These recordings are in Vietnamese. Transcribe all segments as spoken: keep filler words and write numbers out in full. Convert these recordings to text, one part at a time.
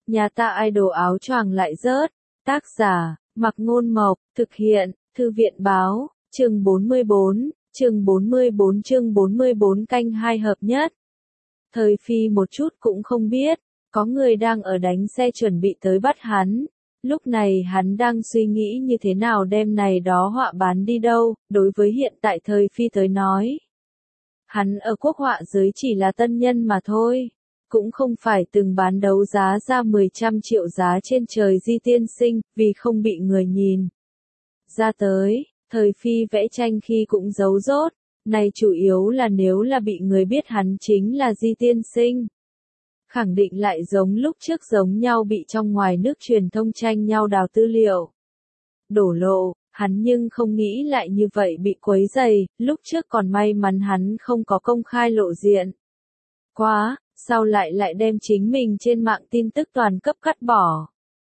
Nhà ta idol áo choàng lại rớt. Tác giả, Mặc Ngôn Mộc, thực hiện, Thư viện Báo, chương bốn mươi bốn, chương bốn mươi bốn chương bốn mươi bốn canh hai hợp nhất. Thời Phi một chút cũng không biết, có người đang ở đánh xe chuẩn bị tới bắt hắn. Lúc này hắn đang suy nghĩ như thế nào đem này đó họa bán đi đâu, đối với hiện tại Thời Phi tới nói. Hắn ở quốc họa giới chỉ là tân nhân mà thôi, cũng không phải từng bán đấu giá ra mười trăm triệu giá trên trời Di tiên sinh, vì không bị người nhìn. Ra tới, Thời Phi vẽ tranh khi cũng giấu rốt, này chủ yếu là nếu là bị người biết hắn chính là Di tiên sinh. Khẳng định lại giống lúc trước giống nhau bị trong ngoài nước truyền thông tranh nhau đào tư liệu. Đổ lộ, hắn nhưng không nghĩ lại như vậy bị quấy rầy, lúc trước còn may mắn hắn không có công khai lộ diện. Quá, sao lại lại đem chính mình trên mạng tin tức toàn cấp cắt bỏ.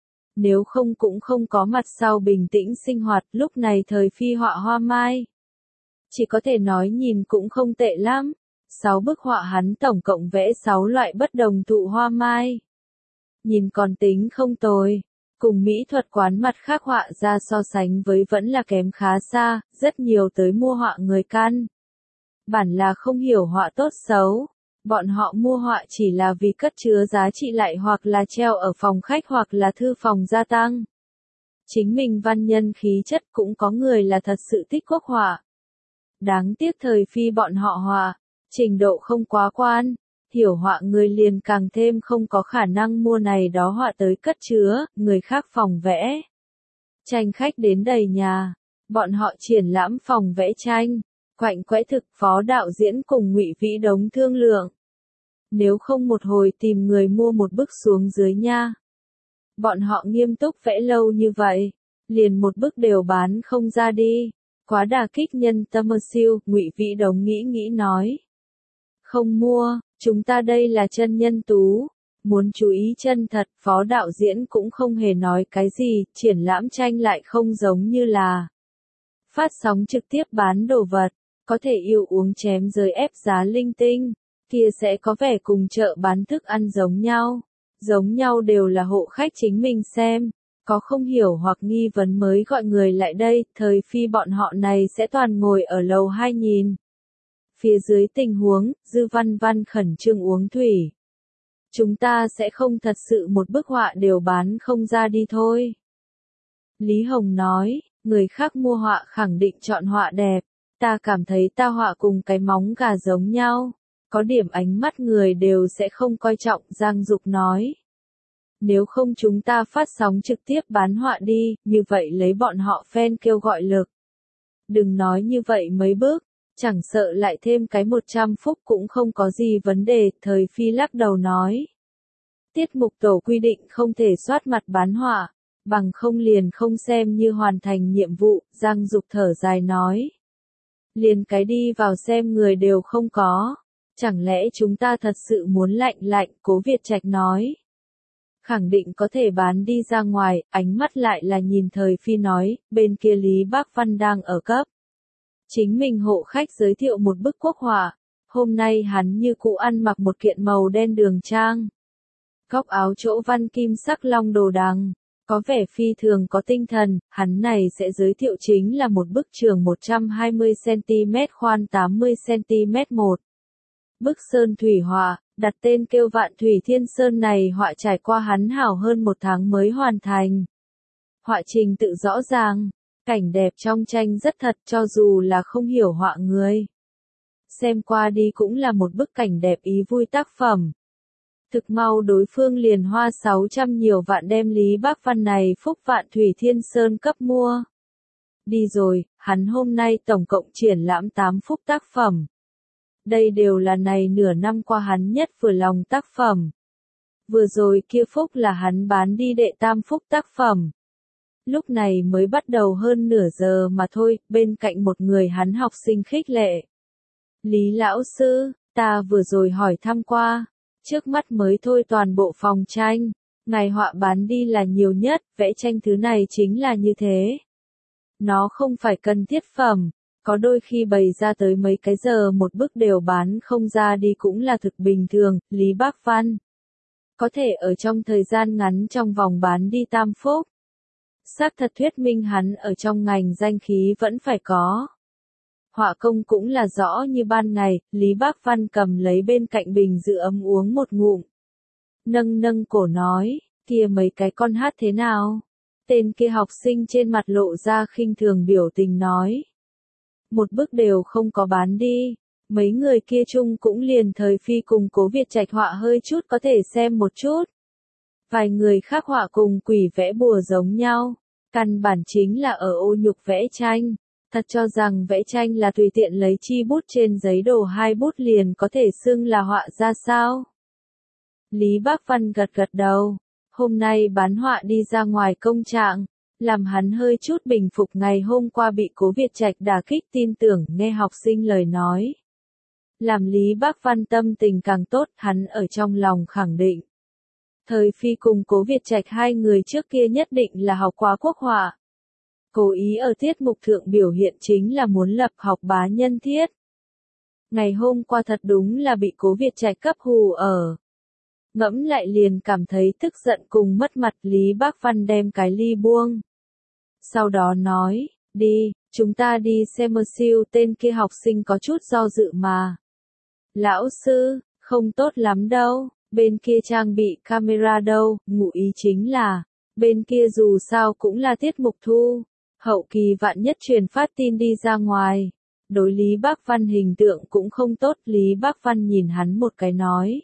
Nếu không cũng không có mặt sau bình tĩnh sinh hoạt, lúc này Thời Phi họa hoa mai. Chỉ có thể nói nhìn cũng không tệ lắm. Sáu bức họa hắn tổng cộng vẽ sáu loại bất đồng thụ hoa mai. Nhìn còn tính không tồi. Cùng mỹ thuật quán mặt khác họa ra so sánh với vẫn là kém khá xa, rất nhiều tới mua họa người căn. Bản là không hiểu họa tốt xấu. Bọn họ mua họa chỉ là vì cất chứa giá trị lại hoặc là treo ở phòng khách hoặc là thư phòng gia tăng. Chính mình văn nhân khí chất cũng có người là thật sự thích quốc họa. Đáng tiếc Thời Phi bọn họ họa, trình độ không quá quan, hiểu họa người liền càng thêm không có khả năng mua này đó họa tới cất chứa, người khác phòng vẽ. Tranh khách đến đầy nhà, bọn họ triển lãm phòng vẽ tranh, quạnh quẽ thực phó đạo diễn cùng Ngụy Vĩ Đống thương lượng. Nếu không một hồi tìm người mua một bức xuống dưới nha. Bọn họ nghiêm túc vẽ lâu như vậy, liền một bức đều bán không ra đi. Quá đả kích nhân tâm siêu, Ngụy Vĩ Đống nghĩ nghĩ nói. Không mua, chúng ta đây là chân nhân tú. Muốn chú ý chân thật, phó đạo diễn cũng không hề nói cái gì, triển lãm tranh lại không giống như là phát sóng trực tiếp bán đồ vật, có thể yêu uống chém giới ép giá linh tinh, kia sẽ có vẻ cùng chợ bán thức ăn giống nhau. Giống nhau đều là hộ khách chính mình xem, có không hiểu hoặc nghi vấn mới gọi người lại đây, Thời Phi bọn họ này sẽ toàn ngồi ở lầu hai nhìn. Phía dưới tình huống, Dư Văn Văn khẩn trương uống thủy. Chúng ta sẽ không thật sự một bức họa đều bán không ra đi thôi. Lý Hồng nói, người khác mua họa khẳng định chọn họa đẹp, ta cảm thấy ta họa cùng cái móng gà giống nhau, có điểm ánh mắt người đều sẽ không coi trọng, Giang Dục nói. Nếu không chúng ta phát sóng trực tiếp bán họa đi, như vậy lấy bọn họ fan kêu gọi lực. Đừng nói như vậy mấy bước, chẳng sợ lại thêm cái một trăm phút cũng không có gì vấn đề, Thời Phi lắc đầu nói. Tiết mục tổ quy định không thể soát mặt bán họa, bằng không liền không xem như hoàn thành nhiệm vụ, Giang Dục thở dài nói. Liền cái đi vào xem người đều không có, chẳng lẽ chúng ta thật sự muốn lạnh lạnh, Cố Việt Trạch nói. Khẳng định có thể bán đi ra ngoài, ánh mắt lại là nhìn Thời Phi nói, bên kia Lý Bác Văn đang ở cấp. Chính mình hộ khách giới thiệu một bức quốc họa, hôm nay hắn như cũ ăn mặc một kiện màu đen đường trang. Góc áo chỗ văn kim sắc long đồ đằng, có vẻ phi thường có tinh thần, hắn này sẽ giới thiệu chính là một bức trường một trăm hai mươi xăng-ti-mét khoan tám mươi xăng-ti-mét một. Bức sơn thủy họa, đặt tên kêu Vạn Thủy Thiên Sơn này họa trải qua hắn hảo hơn một tháng mới hoàn thành. Họa trình tự rõ ràng, cảnh đẹp trong tranh rất thật cho dù là không hiểu họa người. Xem qua đi cũng là một bức cảnh đẹp ý vui tác phẩm. Thực mau đối phương liền hoa sáu trăm nhiều vạn đem Lý Bác Văn này phúc Vạn Thủy Thiên Sơn cấp mua. Đi rồi, hắn hôm nay tổng cộng triển lãm tám phúc tác phẩm. Đây đều là này nửa năm qua hắn nhất vừa lòng tác phẩm. Vừa rồi kia phúc là hắn bán đi đệ tam phúc tác phẩm. Lúc này mới bắt đầu hơn nửa giờ mà thôi, bên cạnh một người hắn học sinh khích lệ. Lý lão sư, ta vừa rồi hỏi thăm qua, trước mắt mới thôi toàn bộ phòng tranh, ngài họa bán đi là nhiều nhất, vẽ tranh thứ này chính là như thế. Nó không phải cần thiết phẩm. Có đôi khi bày ra tới mấy cái giờ một bức đều bán không ra đi cũng là thực bình thường, Lý Bác Văn. có thể ở trong thời gian ngắn trong vòng bán đi tam phúc. Xác thật thuyết minh hắn ở trong ngành danh khí vẫn phải có. Họa công cũng là rõ như ban ngày, Lý Bác Văn cầm lấy bên cạnh bình giữ ấm uống một ngụm. Nâng nâng cổ nói, kia mấy cái con hát thế nào? Tên kia học sinh trên mặt lộ ra khinh thường biểu tình nói. Một bức đều không có bán đi, mấy người kia chung cũng liền thời phi cùng Cố Việt Trạch họa hơi chút có thể xem một chút. Vài người khác họa cùng quỷ vẽ bùa giống nhau, căn bản chính là ở ô nhục vẽ tranh. Thật cho rằng vẽ tranh là tùy tiện lấy chi bút trên giấy đồ hai bút liền có thể xưng là họa ra sao? Lý Bác Văn gật gật đầu, hôm nay bán họa đi ra ngoài công trạng, làm hắn hơi chút bình phục ngày hôm qua bị Cố Việt Trạch đả kích tin tưởng nghe học sinh lời nói. Làm Lý Bác Văn tâm tình càng tốt, hắn ở trong lòng khẳng định. Thời phi cùng Cố Việt Trạch hai người trước kia nhất định là học quá quốc họa. Cố ý ở tiết mục thượng biểu hiện chính là muốn lập học bá nhân thiết. Ngày hôm qua thật đúng là bị Cố Việt Trạch cấp hù ở. Ngẫm lại liền cảm thấy tức giận cùng mất mặt. Lý Bác Văn đem cái ly buông. Sau đó nói, đi, chúng ta đi xem mơ siêu. Tên kia học sinh có chút do dự mà. Lão sư, không tốt lắm đâu, bên kia trang bị camera đâu, ngụ ý chính là, bên kia dù sao cũng là tiết mục thu. Hậu kỳ vạn nhất truyền phát tin đi ra ngoài. Đối Lý Bác Văn hình tượng cũng không tốt. Lý Bác Văn nhìn hắn một cái nói.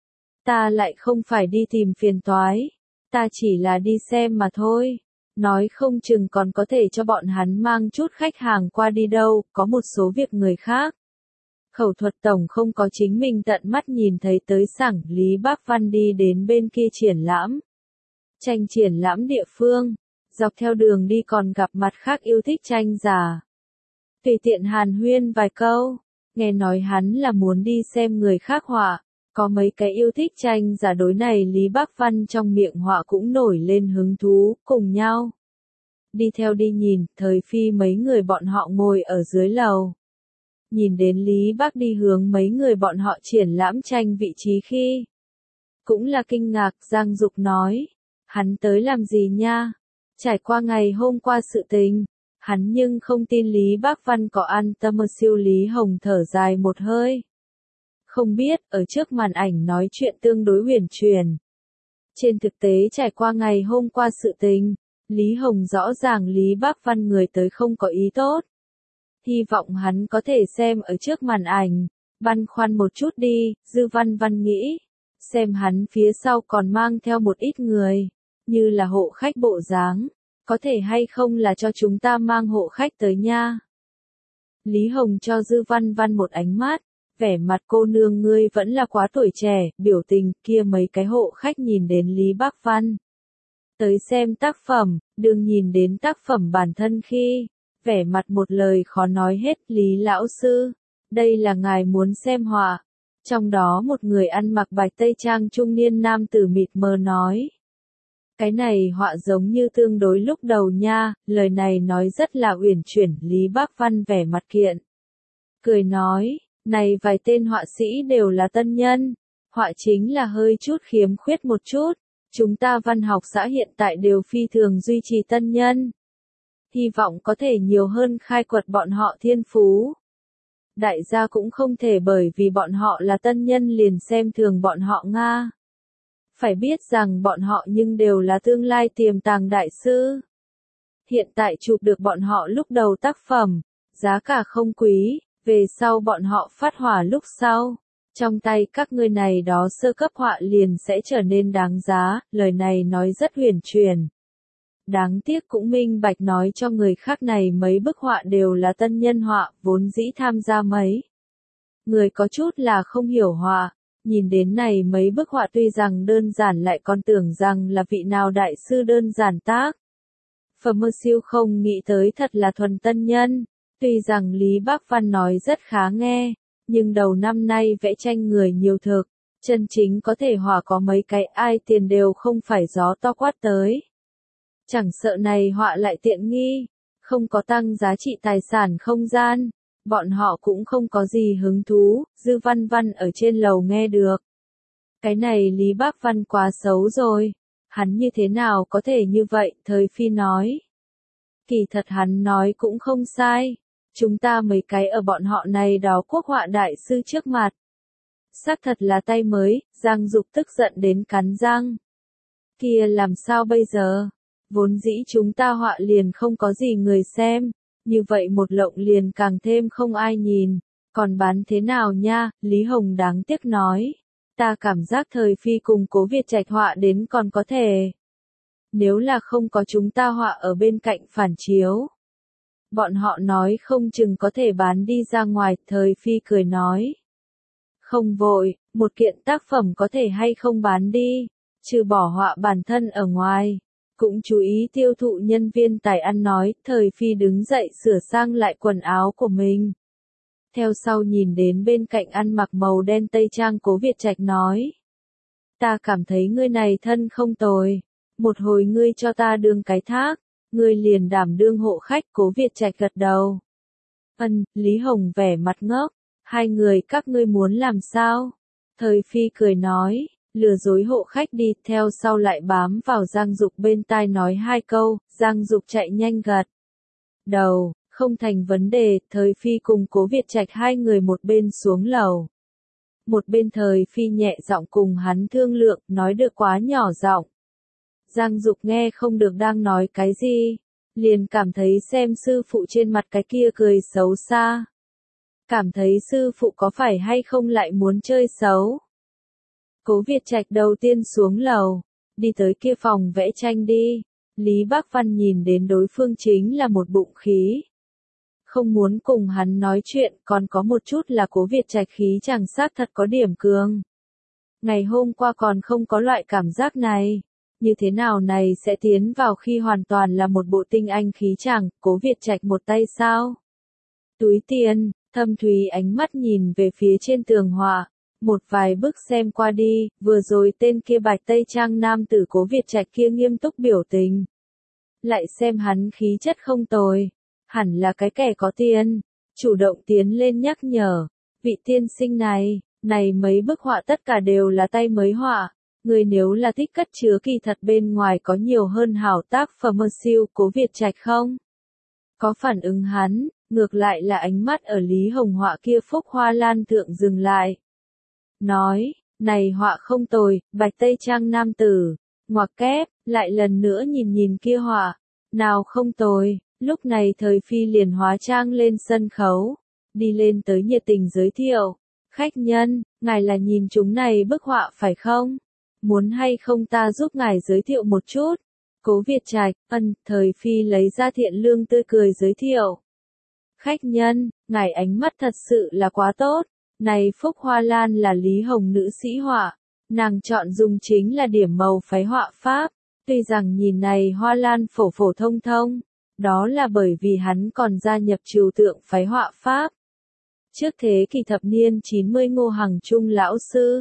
Ta lại không phải đi tìm phiền toái. Ta chỉ là đi xem mà thôi. Nói không chừng còn có thể cho bọn hắn mang chút khách hàng qua đi đâu. Có một số việc người khác. Khẩu thuật tổng không có chính mình tận mắt nhìn thấy tới sảng. Lý Bác Văn đi đến bên kia triển lãm. Tranh triển lãm địa phương. Dọc theo đường đi còn gặp mặt khác yêu thích tranh giả. Tùy tiện hàn huyên vài câu, nghe nói hắn là muốn đi xem người khác họa, có mấy cái yêu thích tranh giả đối này Lý Bác Văn trong miệng họa cũng nổi lên hứng thú, cùng nhau. Đi theo đi nhìn, thời phi mấy người bọn họ ngồi ở dưới lầu. Nhìn đến Lý Bác đi hướng mấy người bọn họ triển lãm tranh vị trí khi. Cũng là kinh ngạc, Giang Dục nói, hắn tới làm gì nha? Trải qua ngày hôm qua sự tình, hắn nhưng không tin Lý Bác Văn có an tâm. Siêu Lý Hồng thở dài một hơi. Không biết, ở trước màn ảnh nói chuyện tương đối huyền truyền. Trên thực tế trải qua ngày hôm qua sự tình, Lý Hồng rõ ràng Lý Bác Văn người tới không có ý tốt. Hy vọng hắn có thể xem ở trước màn ảnh, băn khoăn một chút đi, Dư Văn Văn nghĩ. Xem hắn phía sau còn mang theo một ít người. Như là hộ khách bộ dáng, có thể hay không là cho chúng ta mang hộ khách tới nha. Lý Hồng cho Dư Văn Văn một ánh mắt, vẻ mặt cô nương ngươi vẫn là quá tuổi trẻ, biểu tình kia mấy cái hộ khách nhìn đến Lý Bác Văn. Tới xem tác phẩm, đừng nhìn đến tác phẩm bản thân khi, vẻ mặt một lời khó nói hết. Lý lão sư, đây là ngài muốn xem họa. Trong đó một người ăn mặc bạch tây trang trung niên nam tử mịt mờ nói. Cái này họa giống như tương đối lúc đầu nha, lời này nói rất là uyển chuyển. Lý Bác Văn vẻ mặt kiện. Cười nói, này vài tên họa sĩ đều là tân nhân, họa chính là hơi chút khiếm khuyết một chút, chúng ta văn học xã hiện tại đều phi thường duy trì tân nhân. Hy vọng có thể nhiều hơn khai quật bọn họ thiên phú. Đại gia cũng không thể bởi vì bọn họ là tân nhân liền xem thường bọn họ Nga. Phải biết rằng bọn họ nhưng đều là tương lai tiềm tàng đại sư. Hiện tại chụp được bọn họ lúc đầu tác phẩm, giá cả không quý, về sau bọn họ phát hỏa lúc sau. Trong tay các ngươi này đó sơ cấp họa liền sẽ trở nên đáng giá, lời này nói rất huyền truyền. Đáng tiếc cũng minh bạch nói cho người khác này mấy bức họa đều là tân nhân họa, vốn dĩ tham gia mấy. Người có chút là không hiểu họa. Nhìn đến này mấy bức họa tuy rằng đơn giản lại còn tưởng rằng là vị nào đại sư đơn giản tác. Phẩm mơ siêu không nghĩ tới thật là thuần tân nhân. Tuy rằng Lý Bác Văn nói rất khá nghe, nhưng đầu năm nay vẽ tranh người nhiều thực, chân chính có thể họa có mấy cái ai tiền đều không phải gió to quát tới. Chẳng sợ này họa lại tiện nghi, không có tăng giá trị tài sản không gian. Bọn họ cũng không có gì hứng thú. Dư Văn Văn ở trên lầu nghe được. Cái này Lý Bác Văn quá xấu rồi. Hắn như thế nào có thể như vậy, Thời Phi nói. Kỳ thật hắn nói cũng không sai. Chúng ta mấy cái ở bọn họ này đó quốc họa đại sư trước mặt. Xác thật là tay mới, Giang Dục tức giận đến cắn răng. Kia làm sao bây giờ? Vốn dĩ chúng ta họa liền không có gì người xem, như vậy một lộng liền càng thêm không ai nhìn, còn bán thế nào nha, Lý Hồng đáng tiếc nói. Ta cảm giác Thời Phi cùng Cố Việt Trạch họa đến còn có thể. Nếu là không có chúng ta họa ở bên cạnh phản chiếu. Bọn họ nói không chừng có thể bán đi ra ngoài, Thời Phi cười nói. Không vội, một kiện tác phẩm có thể hay không bán đi, trừ bỏ họa bản thân ở ngoài. Cũng chú ý tiêu thụ nhân viên tài ăn nói, Thời Phi đứng dậy sửa sang lại quần áo của mình. Theo sau nhìn đến bên cạnh ăn mặc màu đen tây trang Cố Việt Trạch nói. Ta cảm thấy ngươi này thân không tồi. Một hồi ngươi cho ta đương cái thác, ngươi liền đảm đương hộ khách, Cố Việt Trạch gật đầu. Ân, Lý Hồng vẻ mặt ngốc, hai người các ngươi muốn làm sao? Thời Phi cười nói, lừa dối hộ khách đi, theo sau lại bám vào Giang Dục bên tai nói hai câu, Giang Dục chạy nhanh gật đầu, không thành vấn đề, Thời Phi cùng Cố Việt Trạch hai người một bên xuống lầu. Một bên Thời Phi nhẹ giọng cùng hắn thương lượng, nói được quá nhỏ giọng. Giang Dục nghe không được đang nói cái gì, liền cảm thấy xem sư phụ trên mặt cái kia cười xấu xa. Cảm thấy sư phụ có phải hay không lại muốn chơi xấu. Cố Việt Trạch đầu tiên xuống lầu, đi tới kia phòng vẽ tranh đi. Lý Bác Văn nhìn đến đối phương chính là một bụng khí. Không muốn cùng hắn nói chuyện, còn có một chút là Cố Việt Trạch khí chẳng xác thật có điểm cường. Ngày hôm qua còn không có loại cảm giác này. Như thế nào này sẽ tiến vào khi hoàn toàn là một bộ tinh anh khí chàng, Cố Việt Trạch một tay sao? Túi tiền, Thâm Thúy ánh mắt nhìn về phía trên tường họa, một vài bức xem qua đi, vừa rồi tên kia bạch tây trang nam tử Cố Việt Trạch kia nghiêm túc biểu tình. Lại xem hắn khí chất không tồi, hẳn là cái kẻ có tiền, chủ động tiến lên nhắc nhở, vị tiên sinh này, này mấy bức họa tất cả đều là tay mới họa. Người nếu là thích cất chứa kỳ thật bên ngoài có nhiều hơn hảo tác phẩm siêu, Cố Việt Trạch không? Có phản ứng hắn, ngược lại là ánh mắt ở Lý Hồng họa kia phúc hoa lan thượng dừng lại. Nói, này họa không tồi, bạch tây trang nam tử, ngoặc kép, lại lần nữa nhìn nhìn kia họa, nào không tồi, lúc này Thời Phi liền hóa trang lên sân khấu, đi lên tới nhiệt tình giới thiệu, khách nhân, ngài là nhìn chúng này bức họa phải không? Muốn hay không ta giúp ngài giới thiệu một chút? Cố Việt Trạch, ân, Thời Phi lấy ra thiện lương tươi cười giới thiệu. Khách nhân, ngài ánh mắt thật sự là quá tốt. Này Phúc Hoa Lan là Lý Hồng nữ sĩ họa. Nàng chọn dùng chính là điểm màu phái họa Pháp. Tuy rằng nhìn này Hoa Lan phổ phổ thông thông. Đó là bởi vì hắn còn gia nhập trừu tượng phái họa Pháp. Trước thế kỷ thập niên chín mươi Ngô Hằng Trung lão sư.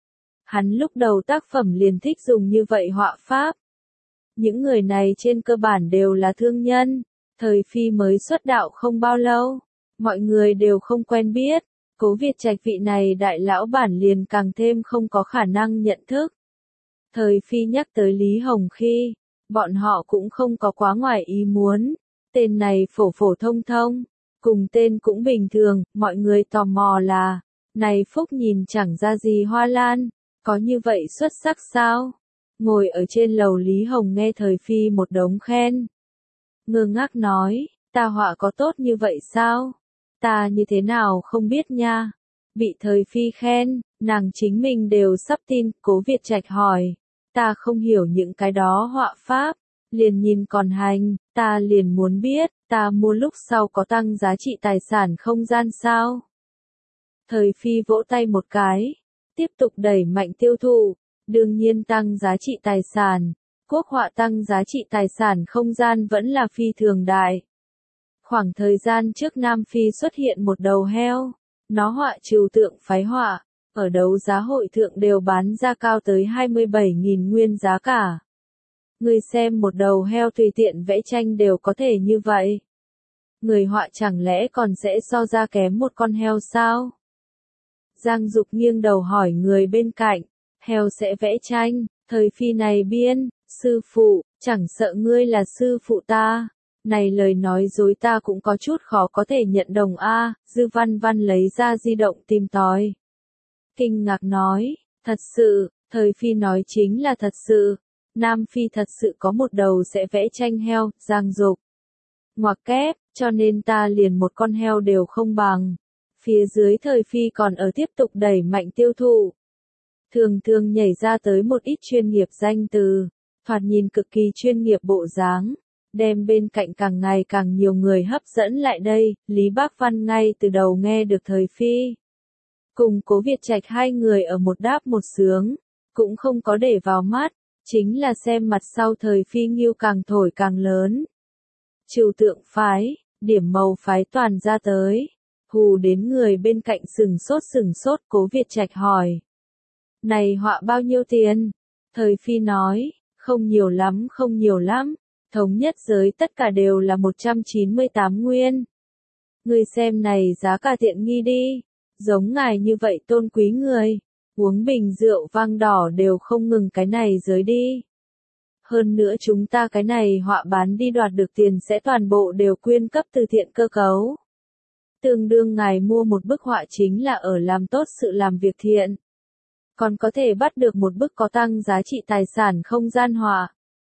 Hắn lúc đầu tác phẩm liền thích dùng như vậy họa Pháp. Những người này trên cơ bản đều là thương nhân. Thời Phi mới xuất đạo không bao lâu. Mọi người đều không quen biết. Cố Việt Trạch vị này đại lão bản liền càng thêm không có khả năng nhận thức. Thời Phi nhắc tới Lý Hồng khi, bọn họ cũng không có quá ngoài ý muốn. Tên này phổ phổ thông thông. Cùng tên cũng bình thường, mọi người tò mò là, này Phúc nhìn chẳng ra gì Hoa Lan. Có như vậy xuất sắc sao? Ngồi ở trên lầu Lý Hồng nghe Thời Phi một đống khen. Ngơ ngác nói, ta họa có tốt như vậy sao? Ta như thế nào không biết nha. Bị Thời Phi khen, nàng chính mình đều sắp tin, Cố Việt Trạch hỏi. Ta không hiểu những cái đó họa Pháp, liền nhìn còn hành, ta liền muốn biết, ta mua lúc sau có tăng giá trị tài sản không gian sao? Thời Phi vỗ tay một cái. Tiếp tục đẩy mạnh tiêu thụ, đương nhiên tăng giá trị tài sản, quốc họa tăng giá trị tài sản không gian vẫn là phi thường đại. Khoảng thời gian trước Nam Phi xuất hiện một đầu heo, nó họa trừu tượng phái họa, ở đấu giá hội thượng đều bán ra cao tới hai mươi bảy nghìn nguyên giá cả. Người xem một đầu heo tùy tiện vẽ tranh đều có thể như vậy. Người họa chẳng lẽ còn sẽ so ra kém một con heo sao? Giang Dục nghiêng đầu hỏi người bên cạnh, heo sẽ vẽ tranh, thời phi này biên, sư phụ, chẳng sợ ngươi là sư phụ ta. Này lời nói dối ta cũng có chút khó có thể nhận đồng a. Dư Văn Văn lấy ra di động tìm tòi. Kinh ngạc nói, thật sự, thời phi nói chính là thật sự. Nam Phi thật sự có một đầu sẽ vẽ tranh heo, Giang Dục. Ngoặc kép, cho nên ta liền một con heo đều không bằng. Phía dưới thời phi còn ở tiếp tục đẩy mạnh tiêu thụ. Thường thường nhảy ra tới một ít chuyên nghiệp danh từ, thoạt nhìn cực kỳ chuyên nghiệp bộ dáng, đem bên cạnh càng ngày càng nhiều người hấp dẫn lại đây. Lý Bác Văn ngay từ đầu nghe được thời phi cùng Cố Việt Trạch hai người ở một đáp một sướng, cũng không có để vào mắt, chính là xem mặt sau thời phi nghiêu càng thổi càng lớn. Trừu tượng phái, điểm màu phái toàn ra tới, hù đến người bên cạnh sừng sốt sừng sốt. Cố Việt Trạch hỏi, này họa bao nhiêu tiền? Thời phi nói, không nhiều lắm không nhiều lắm, thống nhất giới tất cả đều là một trăm chín mươi tám nguyên. Người xem này giá cả tiện nghi đi, giống ngài như vậy tôn quý người, uống bình rượu vang đỏ đều không ngừng cái này giới đi. Hơn nữa chúng ta cái này họa bán đi đoạt được tiền sẽ toàn bộ đều quyên cấp từ thiện cơ cấu. Tương đương ngài mua một bức họa chính là ở làm tốt sự làm việc thiện. Còn có thể bắt được một bức có tăng giá trị tài sản không gian họa.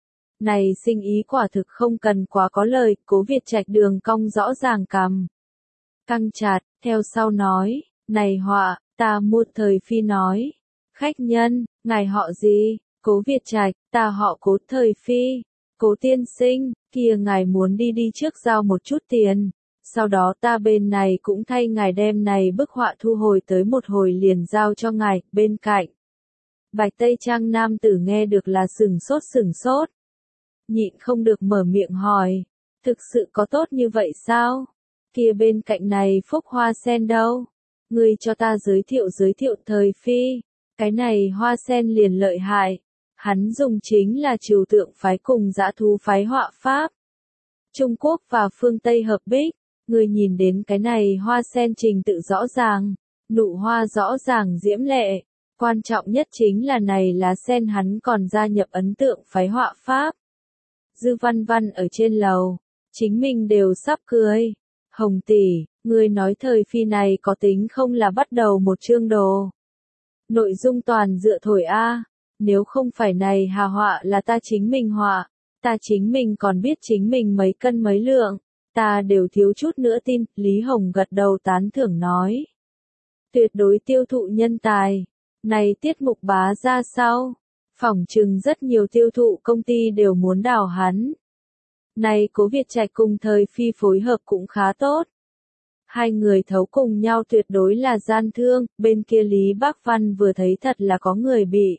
Này sinh ý quả thực không cần quá có lời. Cố Việt Trạch đường cong rõ ràng cằm căng chặt, theo sau nói, này họa, ta mua. Thời phi nói, khách nhân, ngài họ gì? Cố Việt Trạch, ta họ Cố. Thời phi, Cố tiên sinh, kia ngài muốn đi đi trước giao một chút tiền, sau đó ta bên này cũng thay ngài đem này bức họa thu hồi tới một hồi liền giao cho ngài. Bên cạnh Bạch Tây Trang nam tử nghe được là sừng sốt sừng sốt, nhịn không được mở miệng hỏi, thực sự có tốt như vậy sao? Kia bên cạnh này phúc hoa sen đâu? Ngươi cho ta giới thiệu giới thiệu. Thời phi, cái này hoa sen liền lợi hại, hắn dùng chính là trừu tượng phái cùng dã thú phái họa pháp. Trung Quốc và phương Tây hợp bích, ngươi nhìn đến cái này hoa sen trình tự rõ ràng, nụ hoa rõ ràng diễm lệ, quan trọng nhất chính là này lá sen hắn còn gia nhập ấn tượng phái họa pháp. Dư Văn Văn ở trên lầu, chính mình đều sắp cười. Hồng tỷ, ngươi nói thời phi này có tính không là bắt đầu một chương đồ. Nội dung toàn dựa thổi a, nếu không phải này hà họa là ta chính mình họa, ta chính mình còn biết chính mình mấy cân mấy lượng, ta đều thiếu chút nữa tin. Lý Hồng gật đầu tán thưởng nói, tuyệt đối tiêu thụ nhân tài, này tiết mục bá ra sau, phỏng chừng rất nhiều tiêu thụ công ty đều muốn đào hắn. Này Cố Việt Trạch cùng thời phi phối hợp cũng khá tốt. Hai người thấu cùng nhau tuyệt đối là gian thương. Bên kia Lý Bác Văn vừa thấy thật là có người bị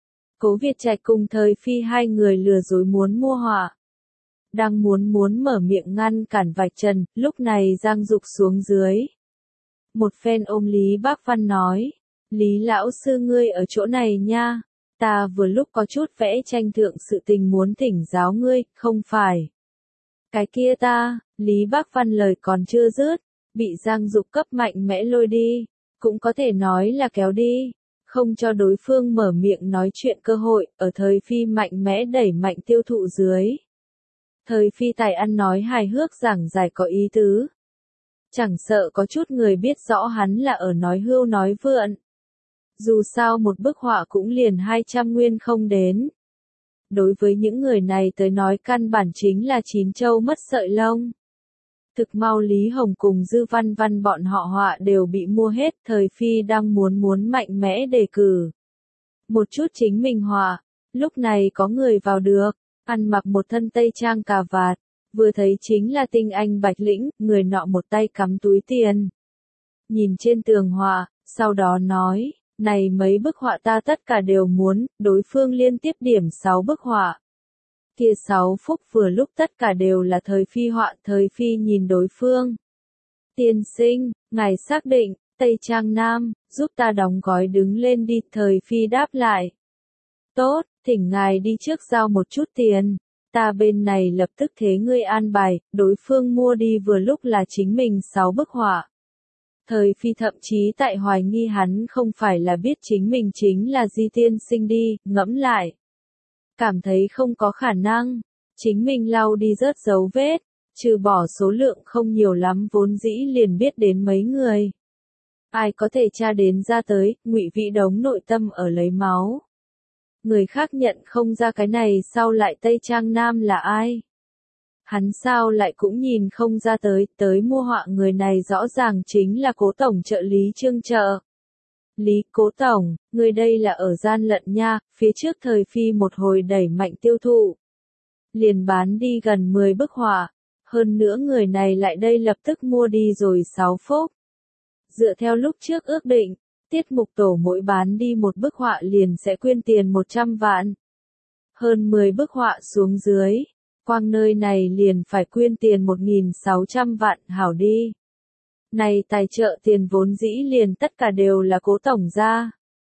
Cố Việt Trạch cùng thời phi hai người lừa dối muốn mua họa. Đang muốn muốn mở miệng ngăn cản vạch trần, lúc này Giang Dục xuống dưới. Một phen ôm Lý Bác Văn nói, Lý lão sư ngươi ở chỗ này nha, ta vừa lúc có chút vẽ tranh thượng sự tình muốn thỉnh giáo ngươi, không phải. Cái kia ta, Lý Bác Văn lời còn chưa dứt, bị Giang Dục cấp mạnh mẽ lôi đi, cũng có thể nói là kéo đi, không cho đối phương mở miệng nói chuyện cơ hội. Ở thời phi mạnh mẽ đẩy mạnh tiêu thụ dưới, thời phi tài ăn nói hài hước giảng giải có ý tứ, chẳng sợ có chút người biết rõ hắn là ở nói hưu nói vượn. Dù sao một bức họa cũng liền hai trăm nguyên không đến. Đối với những người này tới nói căn bản chính là chín châu mất sợi lông. Thực mau Lý Hồng cùng Dư Văn Văn bọn họ họa đều bị mua hết. Thời phi đang muốn muốn mạnh mẽ đề cử một chút chính mình họa, lúc này có người vào được, ăn mặc một thân tây trang cà vạt, vừa thấy chính là tinh anh Bạch Lĩnh. Người nọ một tay cắm túi tiền, nhìn trên tường họa, sau đó nói, này mấy bức họa ta tất cả đều muốn. Đối phương liên tiếp điểm sáu bức họa. Kia sáu phúc vừa lúc tất cả đều là thời phi họa. Thời phi nhìn đối phương, tiên sinh, ngài xác định, Tây Trang Nam, giúp ta đóng gói đứng lên đi. Thời phi đáp lại, tốt, thỉnh ngài đi trước giao một chút tiền, ta bên này lập tức thế ngươi an bài. Đối phương mua đi vừa lúc là chính mình sáu bức họa. Thời Phi thậm chí tại hoài nghi hắn không phải là biết chính mình chính là Di tiên sinh đi, ngẫm lại. Cảm thấy không có khả năng, chính mình lau đi rớt dấu vết, trừ bỏ số lượng không nhiều lắm vốn dĩ liền biết đến mấy người. Ai có thể tra đến ra tới, Ngụy Vĩ Đống nội tâm ở lấy máu. Người khác nhận không ra cái này sau lại Tây Trang Nam là ai. Hắn sao lại cũng nhìn không ra tới, tới mua họa người này rõ ràng chính là Cố tổng trợ lý Trương Trợ. Lý Cố tổng, người đây là ở gian lận nha, phía trước Thời Phi một hồi đẩy mạnh tiêu thụ. Liền bán đi gần mười bức họa, hơn nữa người này lại đây lập tức mua đi rồi sáu phốc. Dựa theo lúc trước ước định, tiết mục tổ mỗi bán đi một bức họa liền sẽ quyên tiền một trăm vạn. Hơn mười bức họa xuống dưới, quang nơi này liền phải quyên tiền một nghìn sáu trăm vạn hảo đi. Này tài trợ tiền vốn dĩ liền tất cả đều là Cố tổng ra.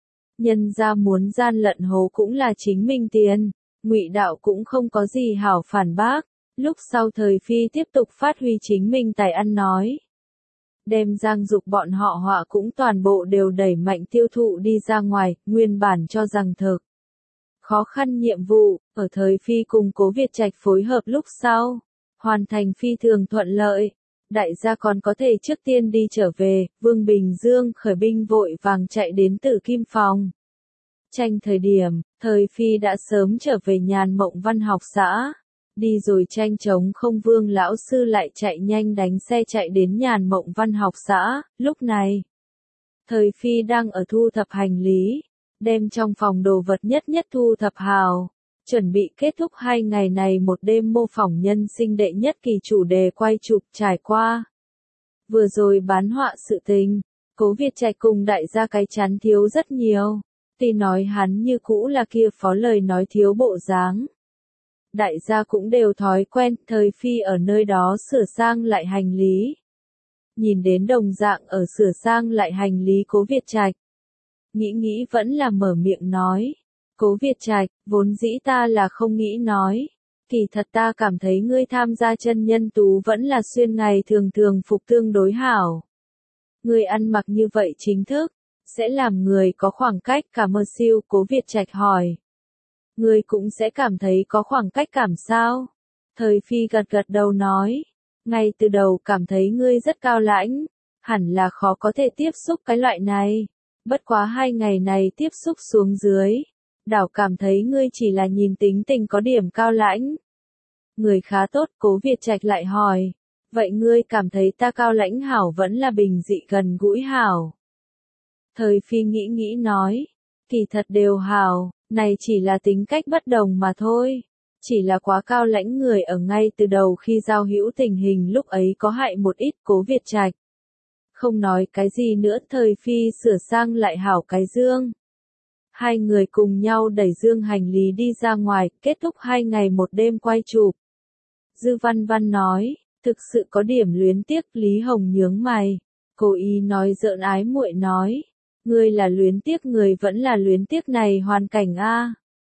Nhân ra muốn gian lận hố cũng là chính mình tiền, Ngụy đạo cũng không có gì hảo phản bác. Lúc sau Thời Phi tiếp tục phát huy chính mình tài ăn nói. Đem Giang Dục bọn họ họa cũng toàn bộ đều đẩy mạnh tiêu thụ đi ra ngoài, nguyên bản cho rằng thực khó khăn nhiệm vụ, ở Thời Phi cùng Cố Việt Trạch phối hợp lúc sau, hoàn thành phi thường thuận lợi. Đại gia còn có thể trước tiên đi trở về, Vương Bình Dương khởi binh vội vàng chạy đến Tử Kim Phòng. Tranh thời điểm, Thời Phi đã sớm trở về Nhàn Mộng Văn học xã. Đi rồi tranh chống không Vương lão sư lại chạy nhanh đánh xe chạy đến Nhàn Mộng Văn học xã, lúc này. Thời Phi đang ở thu thập hành lý, đem trong phòng đồ vật nhất nhất thu thập hào, chuẩn bị kết thúc hai ngày này một đêm mô phỏng nhân sinh đệ nhất kỳ chủ đề quay chụp trải qua. Vừa rồi bán họa sự tình, Cố Việt Trạch cùng đại gia cái chán thiếu rất nhiều, tuy nói hắn như cũ là kia phó lời nói thiếu bộ dáng. Đại gia cũng đều thói quen, Thời Phi ở nơi đó sửa sang lại hành lý. Nhìn đến đồng dạng ở sửa sang lại hành lý Cố Việt Trạch. Nghĩ nghĩ vẫn là mở miệng nói. Cố Việt Trạch, vốn dĩ ta là không nghĩ nói. Kỳ thật ta cảm thấy ngươi tham gia chân nhân tú vẫn là xuyên ngày thường thường phục tương đối hảo. Ngươi ăn mặc như vậy chính thức, sẽ làm người có khoảng cách cảm ơn siêu, Cố Việt Trạch hỏi. Ngươi cũng sẽ cảm thấy có khoảng cách cảm sao? Thời Phi gật gật đầu nói. Ngay từ đầu cảm thấy ngươi rất cao lãnh, hẳn là khó có thể tiếp xúc cái loại này. Bất quá hai ngày này tiếp xúc xuống dưới, đảo cảm thấy ngươi chỉ là nhìn tính tình có điểm cao lãnh. Người khá tốt, Cố Việt Trạch lại hỏi. Vậy ngươi cảm thấy ta cao lãnh hảo vẫn là bình dị gần gũi hảo? Thời Phi nghĩ nghĩ nói. Kỳ thật đều hảo, này chỉ là tính cách bất đồng mà thôi. Chỉ là quá cao lãnh người ở ngay từ đầu khi giao hữu tình hình lúc ấy có hại một ít, Cố Việt Trạch. Không nói cái gì nữa, Thời Phi sửa sang lại hảo cái dương. Hai người cùng nhau đẩy dương hành lý đi ra ngoài, kết thúc hai ngày một đêm quay chụp. Dư Văn Văn nói, thực sự có điểm luyến tiếc, Lý Hồng nhướng mày. Cố ý nói giỡn ái muội nói. Ngươi là luyến tiếc người vẫn là luyến tiếc này hoàn cảnh a.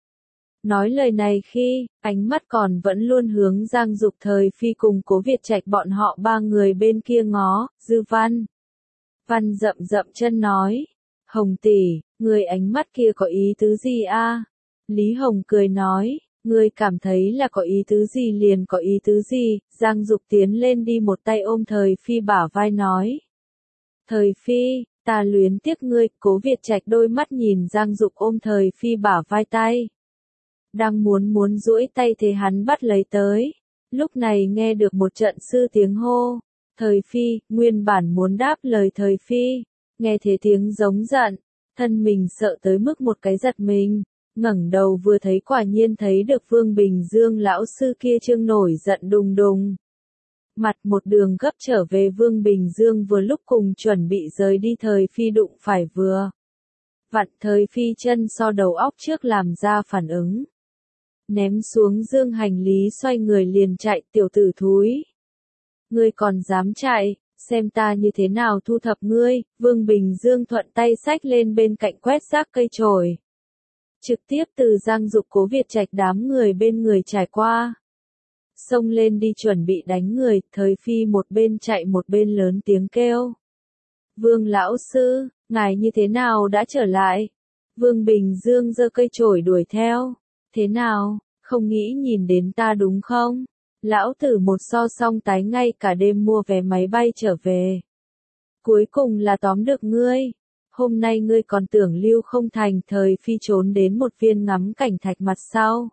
Nói lời này khi, ánh mắt còn vẫn luôn hướng Giang Dục Thời Phi cùng Cố Việt Trạch bọn họ ba người bên kia ngó, Dư Văn. Văn dậm dậm chân nói, Hồng tỷ, người ánh mắt kia có ý tứ gì a? Lý Hồng cười nói, ngươi cảm thấy là có ý tứ gì liền có ý tứ gì, Giang Dục tiến lên đi một tay ôm Thời Phi bả vai nói. Thời Phi, ta luyến tiếc ngươi, Cố Việt Trạch đôi mắt nhìn Giang Dục ôm Thời Phi bả vai tay. Đang muốn muốn duỗi tay thế hắn bắt lấy tới. Lúc này nghe được một trận sư tiếng hô. Thời Phi, nguyên bản muốn đáp lời Thời Phi. Nghe thế tiếng giống giận. Thân mình sợ tới mức một cái giật mình. Ngẩng đầu vừa thấy quả nhiên thấy được Vương Bình Dương lão sư kia trương nổi giận đùng đùng. Mặt một đường gấp trở về Vương Bình Dương vừa lúc cùng chuẩn bị rời đi Thời Phi đụng phải vừa. Vặn Thời Phi chân so đầu óc trước làm ra phản ứng. Ném xuống dương hành lý xoay người liền chạy, tiểu tử thúi. Ngươi còn dám chạy, xem ta như thế nào thu thập ngươi, Vương Bình Dương thuận tay xách lên bên cạnh quét rác cây chổi. Trực tiếp từ Giang Dục Cố Việt Trạch đám người bên người trải qua. Xông lên đi chuẩn bị đánh người, Thời Phi một bên chạy một bên lớn tiếng kêu. Vương lão sư, ngài như thế nào đã trở lại? Vương Bình Dương giơ cây chổi đuổi theo. Thế nào, không nghĩ nhìn đến ta đúng không? Lão tử một so song tái ngay cả đêm mua vé máy bay trở về. Cuối cùng là tóm được ngươi. Hôm nay ngươi còn tưởng lưu không thành thời phi trốn đến một viên ngắm cảnh thạch mặt sau.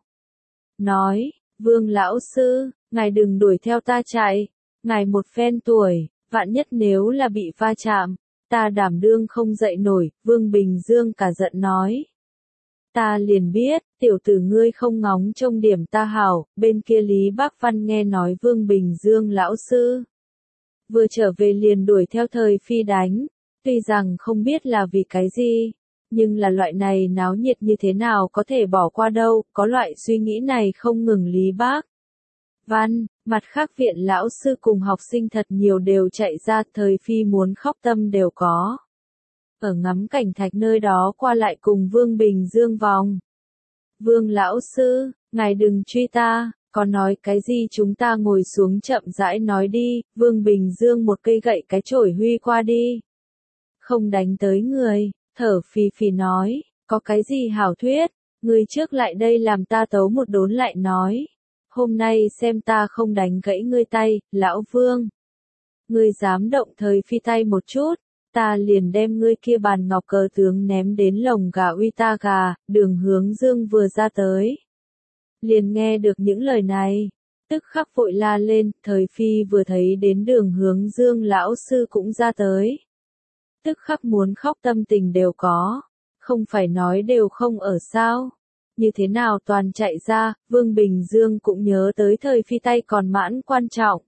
Nói, Vương lão sư, ngài đừng đuổi theo ta chạy. Ngài một phen tuổi, vạn nhất nếu là bị va chạm, ta đảm đương không dậy nổi, Vương Bình Dương cả giận nói. Ta liền biết, tiểu tử ngươi không ngóng trông điểm ta hảo, bên kia Lý Bác Văn nghe nói Vương Bình Dương lão sư. Vừa trở về liền đuổi theo thời phi đánh, tuy rằng không biết là vì cái gì, nhưng là loại này náo nhiệt như thế nào có thể bỏ qua đâu, có loại suy nghĩ này không ngừng Lý Bác Văn, mặt khác viện lão sư cùng học sinh thật nhiều đều chạy ra, thời phi muốn khóc tâm đều có. Ở ngắm cảnh thạch nơi đó qua lại cùng Vương Bình Dương vòng. Vương lão sư, ngài đừng truy ta, có nói cái gì chúng ta ngồi xuống chậm rãi nói đi, Vương Bình Dương một cây gậy cái chổi huy qua đi. Không đánh tới người, thở phì phì nói, có cái gì hảo thuyết, người trước lại đây làm ta tấu một đốn lại nói. Hôm nay xem ta không đánh gãy ngươi tay, lão Vương. Ngươi dám động thời phi tay một chút, ta liền đem ngươi kia bàn ngọc cờ tướng ném đến lồng gà uy ta gà, Đường Hướng Dương vừa ra tới. Liền nghe được những lời này, tức khắc vội la lên, thời phi vừa thấy đến Đường Hướng Dương lão sư cũng ra tới. Tức khắc muốn khóc tâm tình đều có, không phải nói đều không ở sao. Như thế nào toàn chạy ra, Vương Bình Dương cũng nhớ tới thời phi tay còn mãn quan trọng.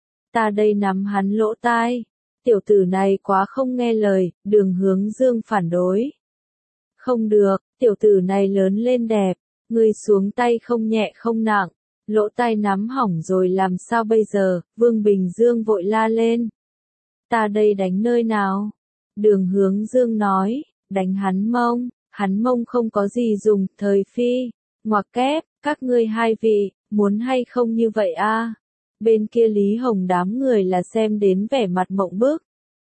Ta đây nắm hắn lỗ tai. Tiểu tử này quá không nghe lời, Đường Hướng Dương phản đối. Không được, tiểu tử này lớn lên đẹp, ngươi xuống tay không nhẹ không nặng, lỗ tai nắm hỏng rồi làm sao bây giờ, Vương Bình Dương vội la lên. Ta đây đánh nơi nào? Đường Hướng Dương nói, đánh hắn mông, hắn mông không có gì dùng, thời phi, ngoặc kép, các ngươi hai vị, muốn hay không như vậy a? Bên kia Lý Hồng đám người là xem đến vẻ mặt mộng bức.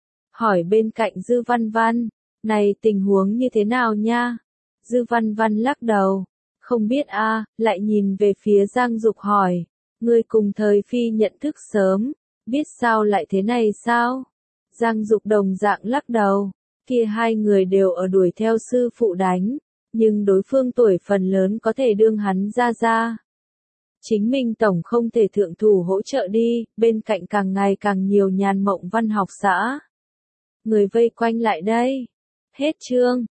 Hỏi bên cạnh Dư Văn Văn, này tình huống như thế nào nha? Dư Văn Văn lắc đầu, không biết a, lại nhìn về phía Giang Dục hỏi, ngươi cùng thời phi nhận thức sớm, biết sao lại thế này sao? Giang Dục đồng dạng lắc đầu, kia hai người đều ở đuổi theo sư phụ đánh, nhưng đối phương tuổi phần lớn có thể đương hắn ra ra. Chính mình tổng không thể thượng thủ hỗ trợ đi, bên cạnh càng ngày càng nhiều Nhàn Mộng Văn học xã. Người vây quanh lại đây. Hết chương.